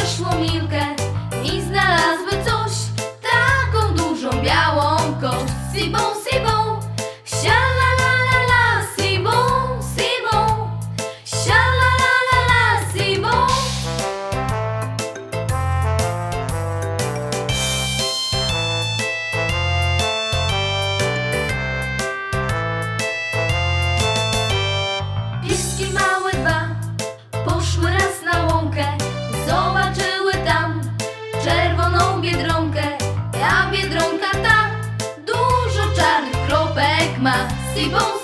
naszło Milkę i znalazły coś, taką dużą białą kość. Sibą, sibą, sia-la-la-la-la, sibą, sibą, sia-la-la-la-la, sibą. Pieski małe dwa poszły raz na łąkę, zobaczyły tam czerwoną biedronkę. A biedronka ta dużo czarnych kropek ma. Sibą,